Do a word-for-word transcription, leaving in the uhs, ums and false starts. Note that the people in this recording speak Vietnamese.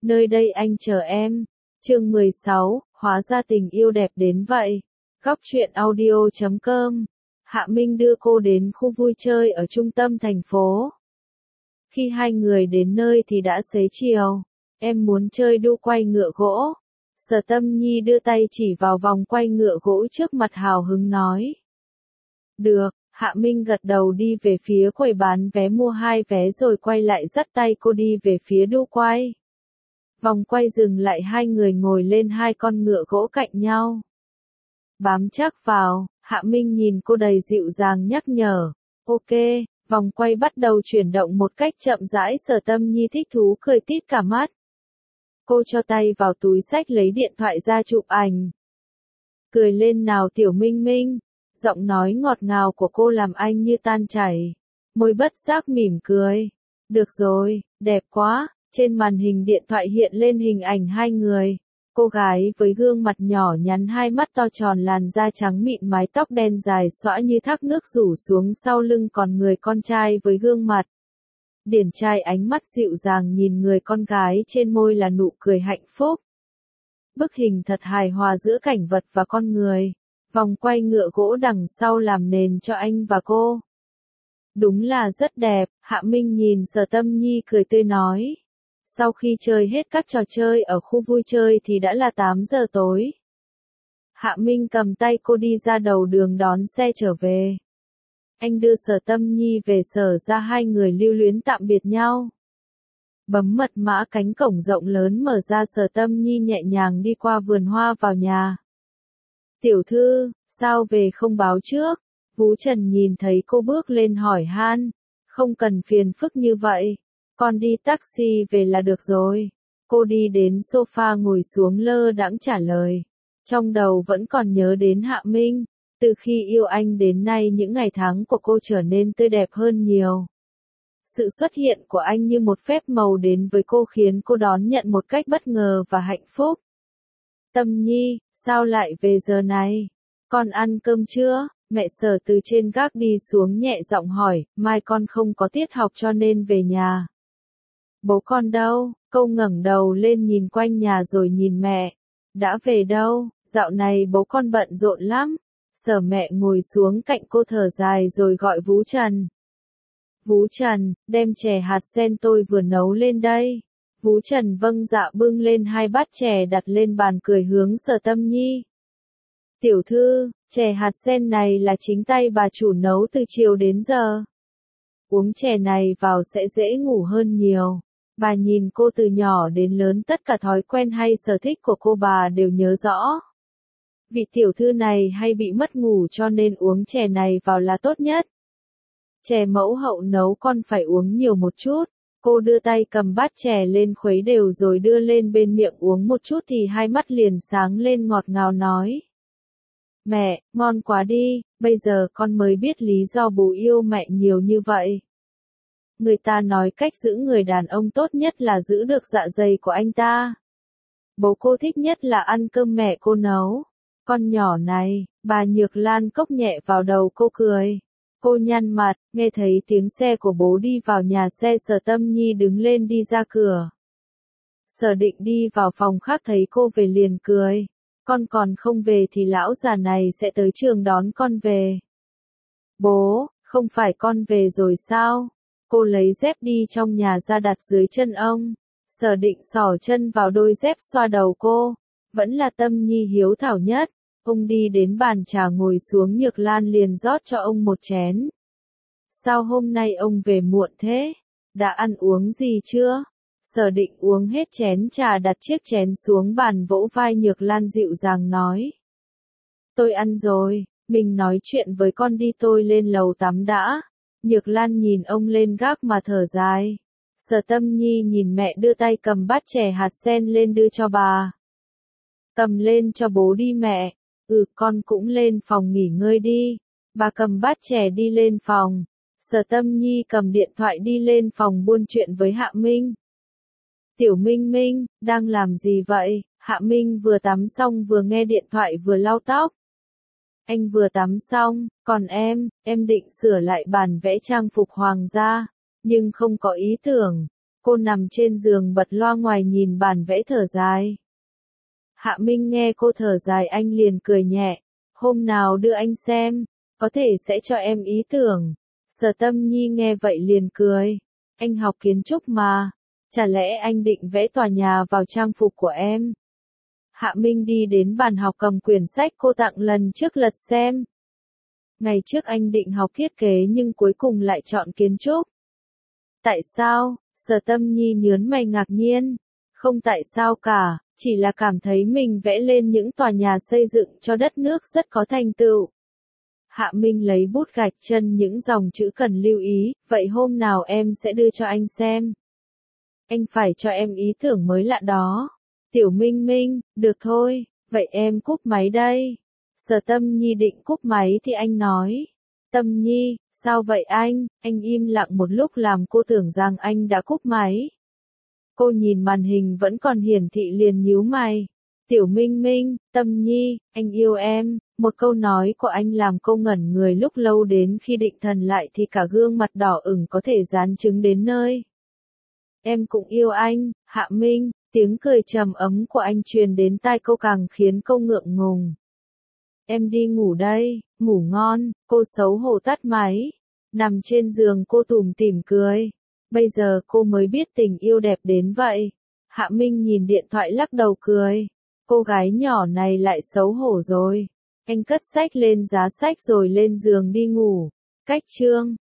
Nơi đây anh chờ em. Chương mười sáu, hóa ra tình yêu đẹp đến vậy. Góc truyện audio chấm com. Hạ Minh đưa cô đến khu vui chơi ở trung tâm thành phố. Khi hai người đến nơi thì đã xế chiều. Em muốn chơi đu quay ngựa gỗ. Sở Tâm Nhi đưa tay chỉ vào vòng quay ngựa gỗ trước mặt hào hứng nói. Được, Hạ Minh gật đầu đi về phía quầy bán vé mua hai vé rồi quay lại dắt tay cô đi về phía đu quay. Vòng quay dừng lại hai người ngồi lên hai con ngựa gỗ cạnh nhau. Bám chắc vào, Hạ Minh nhìn cô đầy dịu dàng nhắc nhở. Ok, vòng quay bắt đầu chuyển động một cách chậm rãi. Sở Tâm Nhi thích thú cười tít cả mắt. Cô cho tay vào túi xách lấy điện thoại ra chụp ảnh. Cười lên nào Tiểu Minh Minh. Giọng nói ngọt ngào của cô làm anh như tan chảy. Môi bất giác mỉm cười. Được rồi, đẹp quá. Trên màn hình điện thoại hiện lên hình ảnh hai người. Cô gái với gương mặt nhỏ nhắn, hai mắt to tròn, làn da trắng mịn, mái tóc đen dài xõa như thác nước rủ xuống sau lưng, còn người con trai với gương mặt điển trai, ánh mắt dịu dàng nhìn người con gái, trên môi là nụ cười hạnh phúc. Bức hình thật hài hòa giữa cảnh vật và con người. Vòng quay ngựa gỗ đằng sau làm nền cho anh và cô. Đúng là rất đẹp, Hạ Minh nhìn Sở Tâm Nhi cười tươi nói. Sau khi chơi hết các trò chơi ở khu vui chơi thì đã là tám giờ tối. Hạ Minh cầm tay cô đi ra đầu đường đón xe trở về. Anh đưa Sở Tâm Nhi về sở ra, hai người lưu luyến tạm biệt nhau. Bấm mật mã, cánh cổng rộng lớn mở ra, Sở Tâm Nhi nhẹ nhàng đi qua vườn hoa vào nhà. Tiểu thư, sao về không báo trước? Vú Trần nhìn thấy cô bước lên hỏi han. Không cần phiền phức như vậy. Con đi taxi về là được rồi. Cô đi đến sofa ngồi xuống lơ đãng trả lời. Trong đầu vẫn còn nhớ đến Hạ Minh. Từ khi yêu anh đến nay, những ngày tháng của cô trở nên tươi đẹp hơn nhiều. Sự xuất hiện của anh như một phép màu đến với cô, khiến cô đón nhận một cách bất ngờ và hạnh phúc. Tâm Nhi, sao lại về giờ này? Con ăn cơm chưa? Mẹ Sở từ trên gác đi xuống nhẹ giọng hỏi, mai con không có tiết học cho nên về nhà. Bố con đâu? Cô ngẩng đầu lên nhìn quanh nhà rồi nhìn mẹ. Đã về đâu? Dạo này bố con bận rộn lắm. Sở mẹ ngồi xuống cạnh cô thở dài rồi gọi Vú Trần. Vú Trần, đem chè hạt sen tôi vừa nấu lên đây. Vú Trần vâng dạ bưng lên hai bát chè đặt lên bàn, cười hướng Sở Tâm Nhi. Tiểu thư, chè hạt sen này là chính tay bà chủ nấu từ chiều đến giờ. Uống chè này vào sẽ dễ ngủ hơn nhiều. Bà nhìn cô từ nhỏ đến lớn, tất cả thói quen hay sở thích của cô bà đều nhớ rõ. Vị tiểu thư này hay bị mất ngủ cho nên uống chè này vào là tốt nhất. Chè mẫu hậu nấu con phải uống nhiều một chút. Cô đưa tay cầm bát chè lên khuấy đều rồi đưa lên bên miệng uống một chút thì hai mắt liền sáng lên, ngọt ngào nói. Mẹ, ngon quá đi, bây giờ con mới biết lý do bố yêu mẹ nhiều như vậy. Người ta nói cách giữ người đàn ông tốt nhất là giữ được dạ dày của anh ta. Bố cô thích nhất là ăn cơm mẹ cô nấu. Con nhỏ này, bà Nhược Lan cốc nhẹ vào đầu cô cười. Cô nhăn mặt, nghe thấy tiếng xe của bố đi vào nhà xe. Sở Tâm Nhi đứng lên đi ra cửa. Sở Định đi vào phòng khác thấy cô về liền cười. Con còn không về thì lão già này sẽ tới trường đón con về. Bố, không phải con về rồi sao? Cô lấy dép đi trong nhà ra đặt dưới chân ông. Sở Định xỏ chân vào đôi dép xoa đầu cô. Vẫn là Tâm Nhi hiếu thảo nhất. Ông đi đến bàn trà ngồi xuống, Nhược Lan liền rót cho ông một chén. Sao hôm nay ông về muộn thế? Đã ăn uống gì chưa? Sở Định uống hết chén trà, đặt chiếc chén xuống bàn, vỗ vai Nhược Lan dịu dàng nói. Tôi ăn rồi, mình nói chuyện với con đi, tôi lên lầu tắm đã. Nhược Lan nhìn ông lên gác mà thở dài. Sở Tâm Nhi nhìn mẹ đưa tay cầm bát chè hạt sen lên đưa cho bà. Cầm lên cho bố đi mẹ. Ừ, con cũng lên phòng nghỉ ngơi đi. Bà cầm bát chè đi lên phòng. Sở Tâm Nhi cầm điện thoại đi lên phòng buôn chuyện với Hạ Minh. Tiểu Minh Minh, đang làm gì vậy? Hạ Minh vừa tắm xong vừa nghe điện thoại vừa lau tóc. Anh vừa tắm xong, còn em, em định sửa lại bản vẽ trang phục hoàng gia, nhưng không có ý tưởng. Cô nằm trên giường bật loa ngoài nhìn bản vẽ thở dài. Hạ Minh nghe cô thở dài anh liền cười nhẹ. Hôm nào đưa anh xem, có thể sẽ cho em ý tưởng. Sở Tâm Nhi nghe vậy liền cười. Anh học kiến trúc mà, chả lẽ anh định vẽ tòa nhà vào trang phục của em? Hạ Minh đi đến bàn học cầm quyển sách cô tặng lần trước lật xem. Ngày trước anh định học thiết kế nhưng cuối cùng lại chọn kiến trúc. Tại sao? Sở Tâm Nhi nhớn mày ngạc nhiên. Không tại sao cả, chỉ là cảm thấy mình vẽ lên những tòa nhà xây dựng cho đất nước rất có thành tựu. Hạ Minh lấy bút gạch chân những dòng chữ cần lưu ý, vậy hôm nào em sẽ đưa cho anh xem. Anh phải cho em ý tưởng mới lạ đó. Tiểu Minh Minh, được thôi, vậy em cúp máy đây. Sở Tâm Nhi định cúp máy thì anh nói. Tâm Nhi, sao vậy anh? Anh im lặng một lúc làm cô tưởng rằng anh đã cúp máy. Cô nhìn màn hình vẫn còn hiển thị liền nhíu mày. Tiểu Minh Minh, Tâm Nhi, anh yêu em. Một câu nói của anh làm cô ngẩn người lúc lâu đến khi định thần lại thì cả gương mặt đỏ ửng có thể dán chứng đến nơi. Em cũng yêu anh, Hạ Minh, tiếng cười trầm ấm của anh truyền đến tai cô càng khiến cô ngượng ngùng. Em đi ngủ đây, ngủ ngon, cô xấu hổ tắt máy. Nằm trên giường cô tủm tỉm cười. Bây giờ cô mới biết tình yêu đẹp đến vậy. Hạ Minh nhìn điện thoại lắc đầu cười. Cô gái nhỏ này lại xấu hổ rồi. Anh cất sách lên giá sách rồi lên giường đi ngủ. Cách chương